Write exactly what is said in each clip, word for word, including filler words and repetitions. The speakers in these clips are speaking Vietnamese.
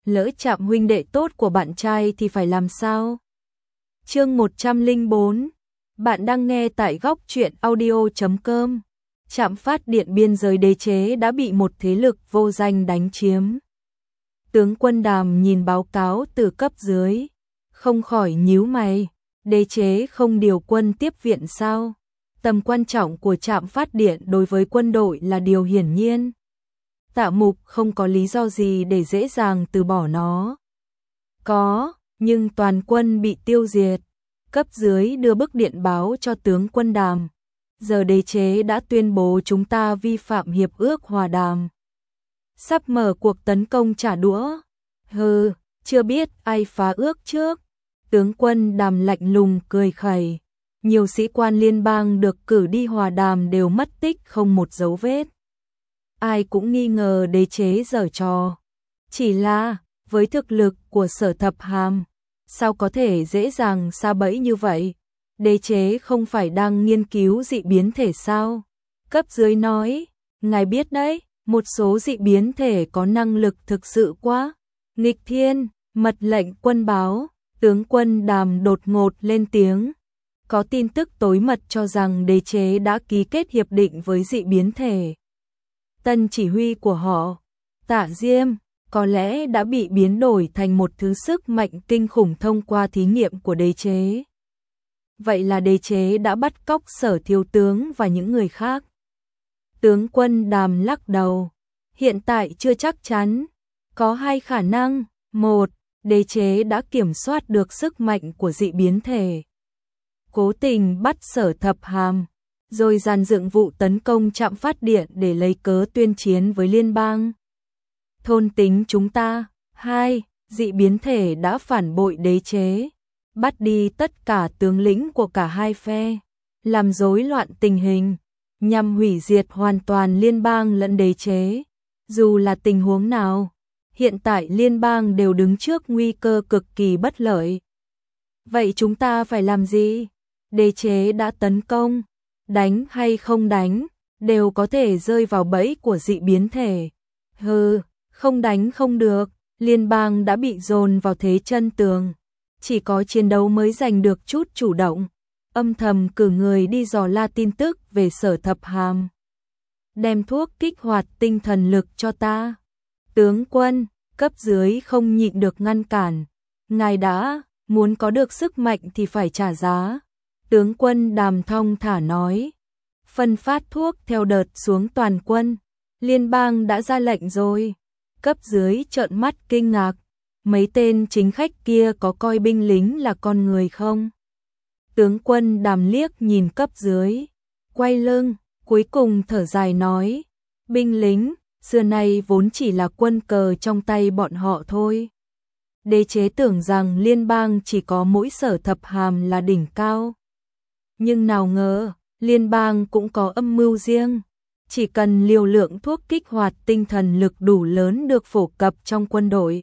lỡ chạm huynh đệ tốt của bạn trai thì phải làm sao? Chương một trăm lẻ bốn. Bạn đang nghe tại góc truyện audio chấm com. Trạm phát điện biên giới đế chế đã bị một thế lực vô danh đánh chiếm. Tướng quân Đàm nhìn báo cáo từ cấp dưới, không khỏi nhíu mày, đế chế không điều quân tiếp viện sao? Tầm quan trọng của trạm phát điện đối với quân đội là điều hiển nhiên. Tạ Mục không có lý do gì để dễ dàng từ bỏ nó. Có, nhưng toàn quân bị tiêu diệt. Cấp dưới đưa bức điện báo cho tướng quân Đàm. Giờ đế chế đã tuyên bố chúng ta vi phạm hiệp ước hòa đàm. Sắp mở cuộc tấn công trả đũa. Hừ, chưa biết ai phá ước trước. Tướng quân Đàm lạnh lùng cười khẩy. Nhiều sĩ quan liên bang được cử đi hòa đàm đều mất tích không một dấu vết. Ai cũng nghi ngờ đế chế giở trò. Chỉ là, với thực lực của Sở Thập Hàm, sao có thể dễ dàng sa bẫy như vậy? Đế chế không phải đang nghiên cứu dị biến thể sao? Cấp dưới nói, ngài biết đấy, một số dị biến thể có năng lực thực sự quá nghịch thiên. Mật lệnh quân báo, tướng quân Đàm đột ngột lên tiếng. Có tin tức tối mật cho rằng đế chế đã ký kết hiệp định với dị biến thể. Tân chỉ huy của họ, Tạ Diêm, có lẽ đã bị biến đổi thành một thứ sức mạnh kinh khủng thông qua thí nghiệm của đế chế. Vậy là đế chế đã bắt cóc Sở thiếu tướng và những người khác. Tướng quân Đàm lắc đầu, hiện tại chưa chắc chắn, có hai khả năng. Một, đế chế đã kiểm soát được sức mạnh của dị biến thể, cố tình bắt Sở Thập Hàm, rồi dàn dựng vụ tấn công trạm phát điện để lấy cớ tuyên chiến với liên bang. Thôn tính chúng ta. Hai, dị biến thể đã phản bội đế chế, bắt đi tất cả tướng lĩnh của cả hai phe, làm rối loạn tình hình, nhằm hủy diệt hoàn toàn liên bang lẫn đế chế. Dù là tình huống nào, hiện tại liên bang đều đứng trước nguy cơ cực kỳ bất lợi. Vậy chúng ta phải làm gì? Đế chế đã tấn công, đánh hay không đánh, đều có thể rơi vào bẫy của dị biến thể. Hừ, không đánh không được, liên bang đã bị dồn vào thế chân tường. Chỉ có chiến đấu mới giành được chút chủ động. Âm thầm cử người đi dò la tin tức về Sở Thập Hàm. Đem thuốc kích hoạt tinh thần lực cho ta. Tướng quân, cấp dưới không nhịn được ngăn cản. Ngài đã, muốn có được sức mạnh thì phải trả giá. Tướng quân Đàm thong thả nói. Phân phát thuốc theo đợt xuống toàn quân. Liên bang đã ra lệnh rồi. Cấp dưới trợn mắt kinh ngạc. Mấy tên chính khách kia có coi binh lính là con người không? Tướng quân Đàm liếc nhìn cấp dưới, quay lưng, cuối cùng thở dài nói. Binh lính, xưa nay vốn chỉ là quân cờ trong tay bọn họ thôi. Đế chế tưởng rằng liên bang chỉ có mỗi Sở Thập Hàm là đỉnh cao. Nhưng nào ngờ, liên bang cũng có âm mưu riêng. Chỉ cần liều lượng thuốc kích hoạt tinh thần lực đủ lớn được phổ cập trong quân đội.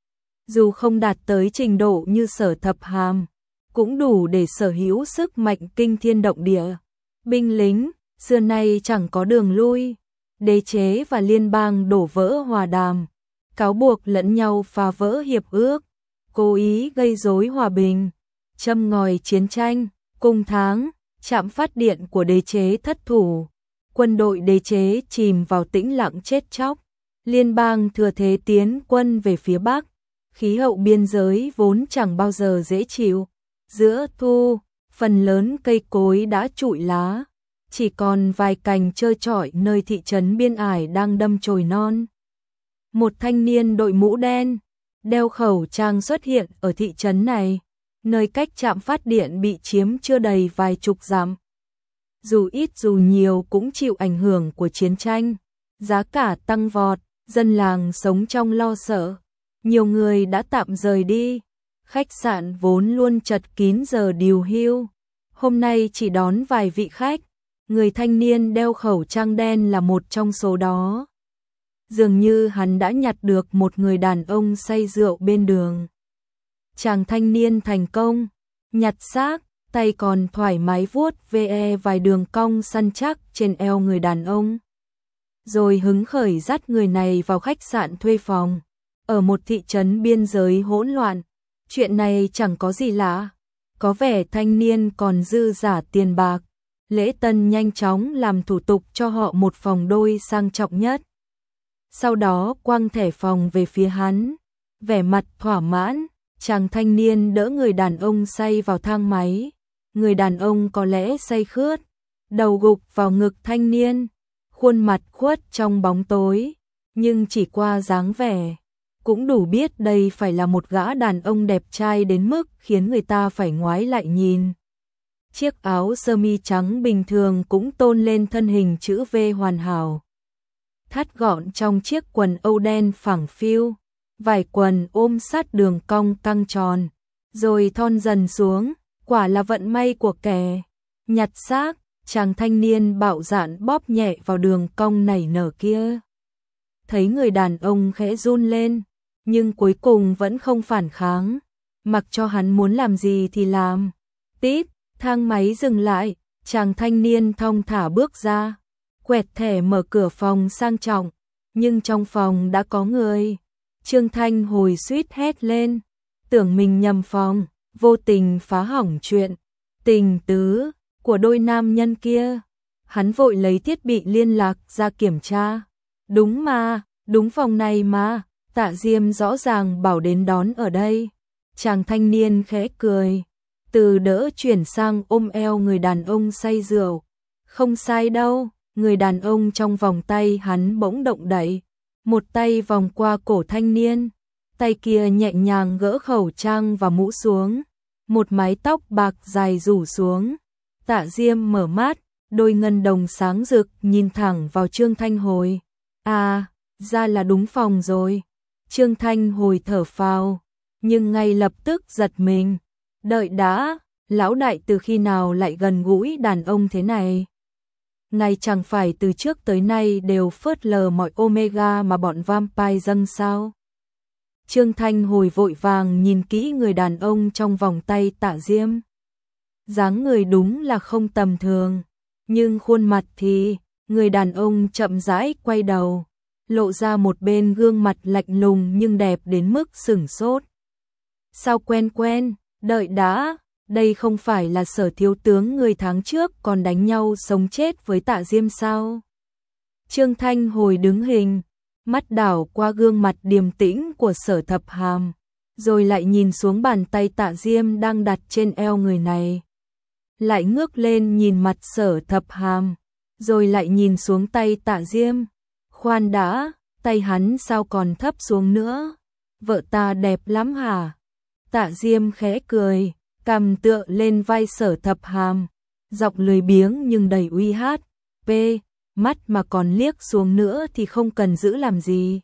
Dù không đạt tới trình độ như Sở Thập Hàm, cũng đủ để sở hữu sức mạnh kinh thiên động địa. Binh lính, xưa nay chẳng có đường lui. Đế chế và liên bang đổ vỡ hòa đàm, cáo buộc lẫn nhau phá vỡ hiệp ước, cố ý gây rối hòa bình, châm ngòi chiến tranh. Cùng tháng, trạm phát điện của đế chế thất thủ, quân đội đế chế chìm vào tĩnh lặng chết chóc. Liên bang thừa thế tiến quân về phía Bắc. Khí hậu biên giới vốn chẳng bao giờ dễ chịu. Giữa thu, phần lớn cây cối đã trụi lá, chỉ còn vài cành trơ trọi nơi thị trấn biên ải đang đâm chồi non. Một thanh niên đội mũ đen, đeo khẩu trang xuất hiện ở thị trấn này, nơi cách trạm phát điện bị chiếm chưa đầy vài chục dặm. Dù ít dù nhiều cũng chịu ảnh hưởng của chiến tranh, giá cả tăng vọt, dân làng sống trong lo sợ. Nhiều người đã tạm rời đi, khách sạn vốn luôn chật kín giờ điều hưu, hôm nay chỉ đón vài vị khách. Người thanh niên đeo khẩu trang đen là một trong số đó. Dường như hắn đã nhặt được một người đàn ông say rượu bên đường. Chàng thanh niên thành công, nhặt xác, tay còn thoải mái vuốt ve vài đường cong săn chắc trên eo người đàn ông. Rồi hứng khởi dắt người này vào khách sạn thuê phòng. ở một thị trấn biên giới hỗn loạn. Chuyện này chẳng có gì lạ, có vẻ thanh niên còn dư giả tiền bạc. Lễ tân nhanh chóng làm thủ tục cho họ một phòng đôi sang trọng nhất. Sau đó quăng thẻ phòng về phía hắn, vẻ mặt thỏa mãn, chàng thanh niên đỡ người đàn ông say vào thang máy. Người đàn ông có lẽ say khướt, đầu gục vào ngực thanh niên, khuôn mặt khuất trong bóng tối, nhưng chỉ qua dáng vẻ cũng đủ biết đây phải là một gã đàn ông đẹp trai đến mức khiến người ta phải ngoái lại nhìn. Chiếc áo sơ mi trắng bình thường cũng tôn lên thân hình chữ V hoàn hảo. Thắt gọn trong chiếc quần âu đen phẳng phiu, vải quần ôm sát đường cong căng tròn, rồi thon dần xuống, quả là vận may của kẻ nhặt xác. Chàng thanh niên bạo dạn bóp nhẹ vào đường cong nảy nở kia. Thấy người đàn ông khẽ run lên, nhưng cuối cùng vẫn không phản kháng, mặc cho hắn muốn làm gì thì làm. Tít, thang máy dừng lại, chàng thanh niên thong thả bước ra, quẹt thẻ mở cửa phòng sang trọng, nhưng trong phòng đã có người. Trương Thanh Hồi suýt hét lên, tưởng mình nhầm phòng, vô tình phá hỏng chuyện tình tứ của đôi nam nhân kia. Hắn vội lấy thiết bị liên lạc ra kiểm tra. Đúng mà, đúng phòng này mà, Tạ Diêm rõ ràng bảo đến đón ở đây. Chàng thanh niên khẽ cười, từ đỡ chuyển sang ôm eo người đàn ông say rượu. Không sai đâu, người đàn ông trong vòng tay hắn bỗng động đậy, một tay vòng qua cổ thanh niên, tay kia nhẹ nhàng gỡ khẩu trang và mũ xuống, một mái tóc bạc dài rủ xuống. Tạ Diêm mở mắt, đôi ngân đồng sáng rực nhìn thẳng vào Trương Thanh Hồi. À, ra là đúng phòng rồi. Trương Thanh Hồi thở phào, nhưng ngay lập tức giật mình. Đợi đã, lão đại từ khi nào lại gần gũi đàn ông thế này? Ngài chẳng phải từ trước tới nay đều phớt lờ mọi omega mà bọn vampire dâng sao? Trương Thanh Hồi vội vàng nhìn kỹ người đàn ông trong vòng tay Tạ Diêm. Dáng người đúng là không tầm thường, nhưng khuôn mặt thì, người đàn ông chậm rãi quay đầu, lộ ra một bên gương mặt lạnh lùng nhưng đẹp đến mức sửng sốt. Sao quen quen, đợi đã, đây không phải là Sở thiếu tướng người tháng trước còn đánh nhau sống chết với Tạ Diêm sao? Trương Thanh Hồi đứng hình, mắt đảo qua gương mặt điềm tĩnh của Sở Thập Hàm, rồi lại nhìn xuống bàn tay Tạ Diêm đang đặt trên eo người này. Lại ngước lên nhìn mặt Sở Thập Hàm, rồi lại nhìn xuống tay Tạ Diêm. Khoan đã, tay hắn sao còn thấp xuống nữa? Vợ ta đẹp lắm hả? Tạ Diêm khẽ cười, cằm tựa lên vai Sở Thập Hàm, giọng lười biếng nhưng đầy uy hát. P, mắt mà còn liếc xuống nữa thì không cần giữ làm gì.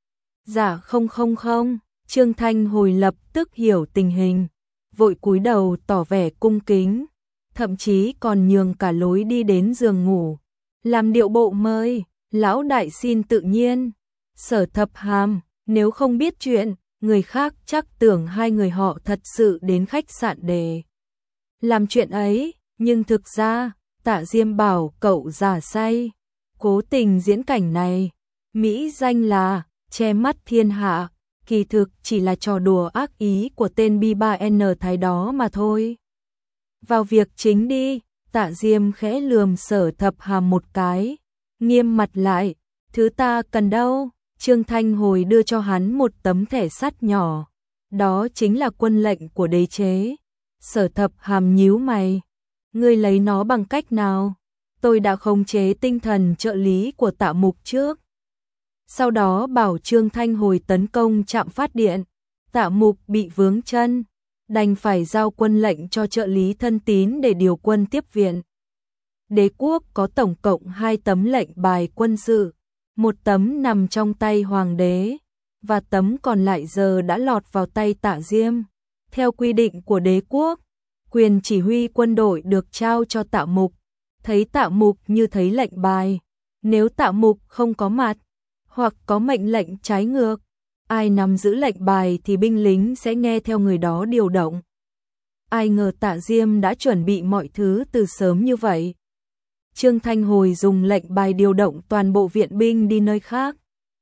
Dạ không không không, Trương Thanh Hồi lập tức hiểu tình hình, vội cúi đầu tỏ vẻ cung kính, thậm chí còn nhường cả lối đi đến giường ngủ, làm điệu bộ mời, lão đại xin tự nhiên. Sở Thập Hàm, nếu không biết chuyện, người khác chắc tưởng hai người họ thật sự đến khách sạn để làm chuyện ấy, nhưng thực ra, Tạ Diêm bảo cậu giả say, cố tình diễn cảnh này, mỹ danh là che mắt thiên hạ, kỳ thực chỉ là trò đùa ác ý của tên B ba N Thái đó mà thôi. Vào việc chính đi, Tạ Diêm khẽ lườm Sở Thập Hàm một cái, nghiêm mặt lại, thứ ta cần đâu? Trương Thanh Hồi đưa cho hắn một tấm thẻ sắt nhỏ, đó chính là quân lệnh của đế chế. Sở Thập Hàm nhíu mày, ngươi lấy nó bằng cách nào? Tôi đã khống chế tinh thần trợ lý của Tạ Mục trước, sau đó bảo Trương Thanh Hồi tấn công trạm phát điện, Tạ Mục bị vướng chân, đành phải giao quân lệnh cho trợ lý thân tín để điều quân tiếp viện. Đế quốc có tổng cộng hai tấm lệnh bài quân sự, một tấm nằm trong tay hoàng đế, và tấm còn lại giờ đã lọt vào tay Tạ Diêm. Theo quy định của đế quốc, quyền chỉ huy quân đội được trao cho Tạ Mục, thấy Tạ Mục như thấy lệnh bài, nếu Tạ Mục không có mặt, hoặc có mệnh lệnh trái ngược, ai nắm giữ lệnh bài thì binh lính sẽ nghe theo người đó điều động. Ai ngờ Tạ Diêm đã chuẩn bị mọi thứ từ sớm như vậy. Trương Thanh Hồi dùng lệnh bài điều động toàn bộ viện binh đi nơi khác.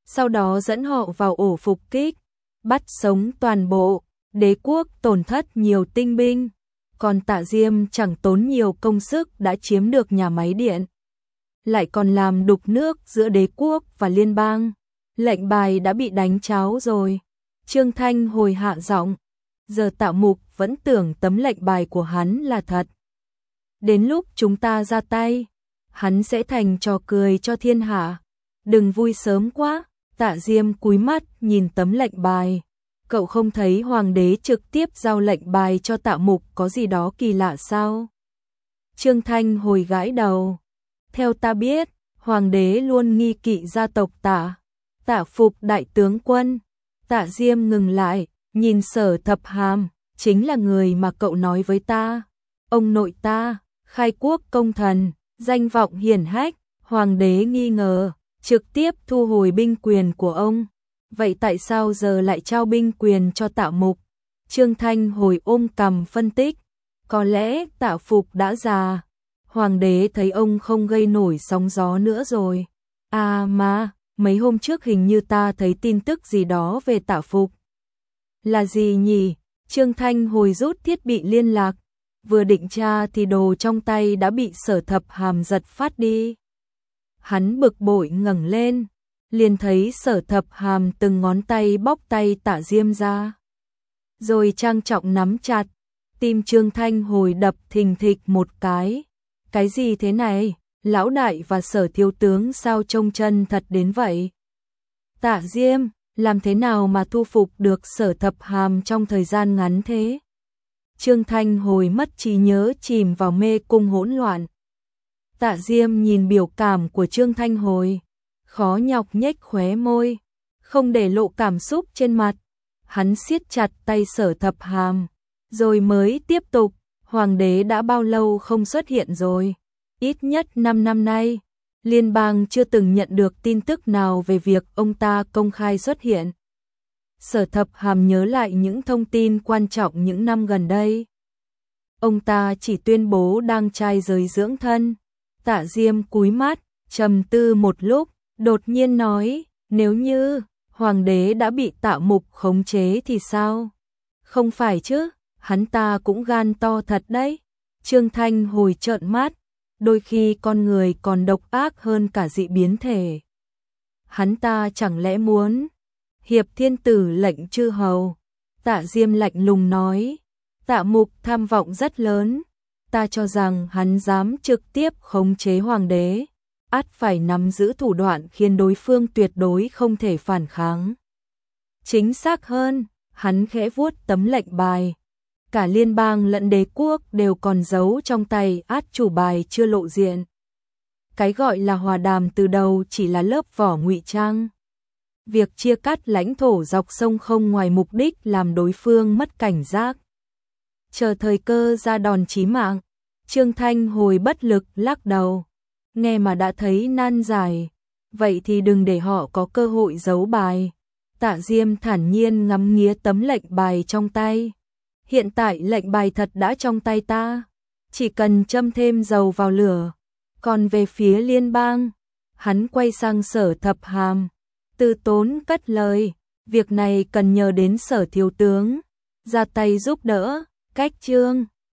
sau đó dẫn họ vào ổ phục kích, bắt sống toàn bộ, đế quốc tổn thất nhiều tinh binh, còn Tạ Diêm chẳng tốn nhiều công sức đã chiếm được nhà máy điện, lại còn làm đục nước giữa đế quốc và liên bang. Lệnh bài đã bị đánh cháo rồi. Trương Thanh Hồi hạ giọng, giờ Tạ Mục vẫn tưởng tấm lệnh bài của hắn là thật. Đến lúc chúng ta ra tay, hắn sẽ thành trò cười cho thiên hạ. Đừng vui sớm quá. Tạ Diêm cúi mắt nhìn tấm lệnh bài. Cậu không thấy hoàng đế trực tiếp giao lệnh bài cho Tạ Mục có gì đó kỳ lạ sao? Trương Thanh Hồi gãi đầu. Theo ta biết, hoàng đế luôn nghi kỵ gia tộc Tạ. Tạ Phục đại tướng quân. Tạ Diêm ngừng lại, nhìn Sở Thập Hàm, chính là người mà cậu nói với ta. Ông nội ta, khai quốc công thần, danh vọng hiển hách, hoàng đế nghi ngờ, trực tiếp thu hồi binh quyền của ông. Vậy tại sao giờ lại trao binh quyền cho Tạ Mục? Trương Thanh Hồi ôm cằm phân tích, có lẽ Tạ Phục đã già, hoàng đế thấy ông không gây nổi sóng gió nữa rồi. À mà, mấy hôm trước hình như ta thấy tin tức gì đó về Tạ Phục. Là gì nhỉ? Trương Thanh Hồi rút thiết bị liên lạc, vừa định tra thì đồ trong tay đã bị Sở Thập Hàm giật phát đi. Hắn bực bội ngẩng lên, liền thấy Sở Thập Hàm từng ngón tay bóc tay Tạ Diêm ra, rồi trang trọng nắm chặt. Tim Trương Thanh Hồi đập thình thịch một cái. Cái gì thế này? Lão đại và Sở thiếu tướng sao trông chân thật đến vậy? Tạ Diêm, làm thế nào mà thu phục được Sở Thập Hàm trong thời gian ngắn thế? Trương Thanh Hồi mất trí nhớ, chìm vào mê cung hỗn loạn. Tạ Diêm nhìn biểu cảm của Trương Thanh Hồi, khó nhọc nhếch khóe môi, không để lộ cảm xúc trên mặt. Hắn siết chặt tay Sở Thập Hàm, rồi mới tiếp tục. Hoàng đế đã bao lâu không xuất hiện rồi? Ít nhất năm năm nay, liên bang chưa từng nhận được tin tức nào về việc ông ta công khai xuất hiện. Sở Thập Hàm nhớ lại những thông tin quan trọng những năm gần đây. Ông ta chỉ tuyên bố đang trai giới dưỡng thân. Tạ Diêm cúi mắt, trầm tư một lúc, đột nhiên nói, nếu như hoàng đế đã bị Tạ Mục khống chế thì sao? Không phải chứ, hắn ta cũng gan to thật đấy. Trương Thanh Hồi trợn mắt, đôi khi con người còn độc ác hơn cả dị biến thể. Hắn ta chẳng lẽ muốn hiệp thiên tử lệnh chư hầu? Tạ Diêm lạnh lùng nói, Tạ Mục tham vọng rất lớn, ta cho rằng hắn dám trực tiếp khống chế hoàng đế, ắt phải nắm giữ thủ đoạn khiến đối phương tuyệt đối không thể phản kháng. Chính xác hơn, hắn khẽ vuốt tấm lệnh bài. Cả liên bang lẫn đế quốc đều còn giấu trong tay át chủ bài chưa lộ diện. Cái gọi là hòa đàm từ đầu chỉ là lớp vỏ ngụy trang. Việc chia cắt lãnh thổ dọc sông không ngoài mục đích làm đối phương mất cảnh giác, chờ thời cơ ra đòn chí mạng. Trương Thanh Hồi bất lực lắc đầu, nghe mà đã thấy nan giải, vậy thì đừng để họ có cơ hội giấu bài. Tạ Diêm thản nhiên ngắm nghía tấm lệnh bài trong tay. Hiện tại lệnh bài thật đã trong tay ta, chỉ cần châm thêm dầu vào lửa. Còn về phía liên bang, hắn quay sang Sở Thập Hàm, từ tốn cất lời, việc này cần nhờ đến Sở thiếu tướng ra tay giúp đỡ. Cách Trương